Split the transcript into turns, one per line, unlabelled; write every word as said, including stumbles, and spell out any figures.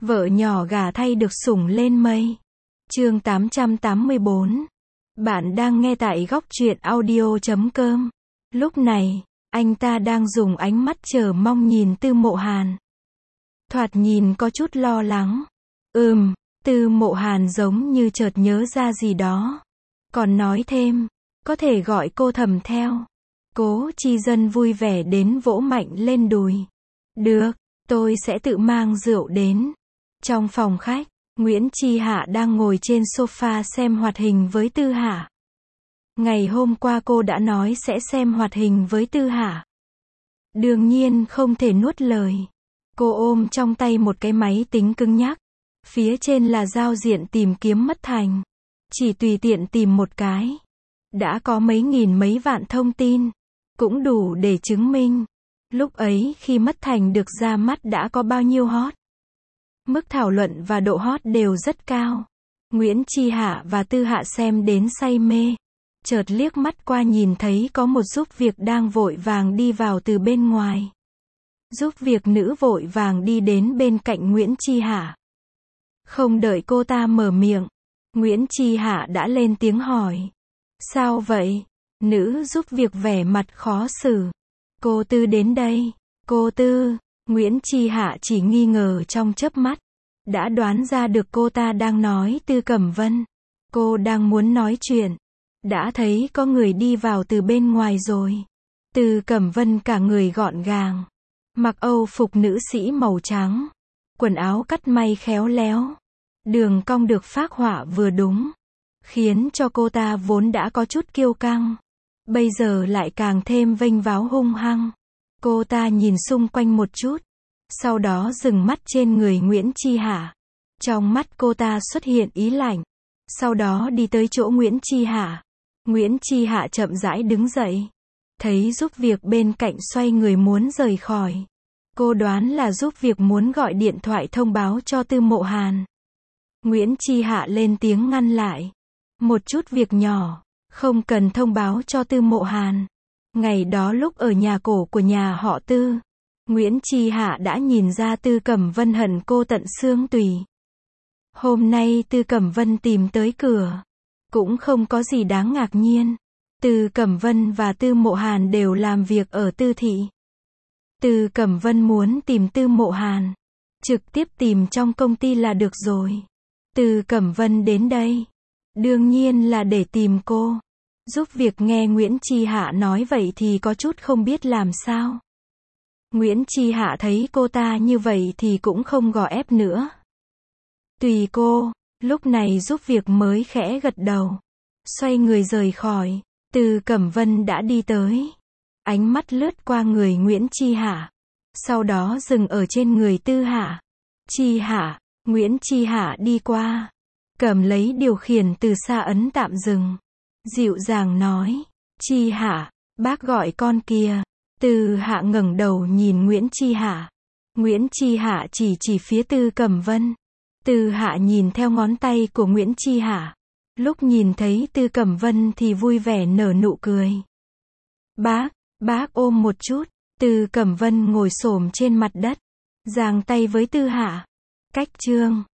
Vợ nhỏ gả thay được sủng lên mây. Chương tám trăm tám mươi bốn. Bạn đang nghe tại góc truyện audio chấm com. Lúc này, anh ta đang dùng ánh mắt chờ mong nhìn Tư Mộ Hàn. Thoạt nhìn có chút lo lắng. Ừm, Tư Mộ Hàn giống như chợt nhớ ra gì đó. Còn nói thêm, có thể gọi cô Thầm theo. Cố Chi Dân vui vẻ đến vỗ mạnh lên đùi. Được, tôi sẽ tự mang rượu đến. Trong phòng khách, Nguyễn Chi Hạ đang ngồi trên sofa xem hoạt hình với Tư Hạ. Ngày hôm qua cô đã nói sẽ xem hoạt hình với Tư Hạ. Đương nhiên không thể nuốt lời. Cô ôm trong tay một cái máy tính cứng nhắc. Phía trên là giao diện tìm kiếm Mất Thành. Chỉ tùy tiện tìm một cái. Đã có mấy nghìn mấy vạn thông tin. Cũng đủ để chứng minh. Lúc ấy khi Mất Thành được ra mắt đã có bao nhiêu hot. Mức thảo luận và độ hot đều rất cao. Nguyễn Chi Hạ và Tư Hạ xem đến say mê. Chợt liếc mắt qua nhìn thấy có một giúp việc đang vội vàng đi vào từ bên ngoài. Giúp việc nữ vội vàng đi đến bên cạnh Nguyễn Chi Hạ. Không đợi cô ta mở miệng, Nguyễn Chi Hạ đã lên tiếng hỏi. Sao vậy? Nữ giúp việc vẻ mặt khó xử. Cô Tư đến đây. Cô Tư. Nguyễn Chi Hạ chỉ nghi ngờ trong chớp mắt. Đã đoán ra được cô ta đang nói Tư Cẩm Vân. Cô đang muốn nói chuyện. Đã thấy có người đi vào từ bên ngoài rồi. Tư Cẩm Vân cả người gọn gàng. Mặc âu phục nữ sĩ màu trắng. Quần áo cắt may khéo léo. Đường cong được phác họa vừa đúng. Khiến cho cô ta vốn đã có chút kiêu căng. Bây giờ lại càng thêm vênh váo hung hăng. Cô ta nhìn xung quanh một chút. Sau đó dừng mắt trên người Nguyễn Chi Hạ. Trong mắt cô ta xuất hiện ý lạnh. Sau đó đi tới chỗ Nguyễn Chi Hạ. Nguyễn Chi Hạ chậm rãi đứng dậy. Thấy giúp việc bên cạnh xoay người muốn rời khỏi. Cô đoán là giúp việc muốn gọi điện thoại thông báo cho Tư Mộ Hàn. Nguyễn Chi Hạ lên tiếng ngăn lại. Một chút việc nhỏ, không cần thông báo cho Tư Mộ Hàn. Ngày đó lúc ở nhà cổ của nhà họ Tư, Nguyễn Chi Hạ đã nhìn ra Tư Cẩm Vân hận cô tận xương tủy. Hôm nay Tư Cẩm Vân tìm tới cửa. Cũng không có gì đáng ngạc nhiên. Tư Cẩm Vân và Tư Mộ Hàn đều làm việc ở Tư thị. Tư Cẩm Vân muốn tìm Tư Mộ Hàn. Trực tiếp tìm trong công ty là được rồi. Tư Cẩm Vân đến đây. Đương nhiên là để tìm cô. Giúp việc nghe Nguyễn Chi Hạ nói vậy thì có chút không biết làm sao. Nguyễn Chi Hạ thấy cô ta như vậy thì cũng không gò ép nữa. Tùy cô, lúc này giúp việc mới khẽ gật đầu. Xoay người rời khỏi, Tư Cẩm Vân đã đi tới. Ánh mắt lướt qua người Nguyễn Chi Hạ. Sau đó dừng ở trên người Tư Hạ. Chi Hạ, Nguyễn Chi Hạ đi qua. Cầm lấy điều khiển từ xa ấn tạm dừng. Dịu dàng nói, Chi Hạ, bác gọi con kìa. Tư Hạ ngẩng đầu nhìn Nguyễn Chi Hạ. Nguyễn Chi Hạ chỉ chỉ phía Tư Cẩm Vân. Tư Hạ nhìn theo ngón tay của Nguyễn Chi Hạ. Lúc nhìn thấy Tư Cẩm Vân thì vui vẻ nở nụ cười. Bác, bác ôm một chút. Tư Cẩm Vân ngồi xổm trên mặt đất. Giang tay với Tư Hạ. Cách chương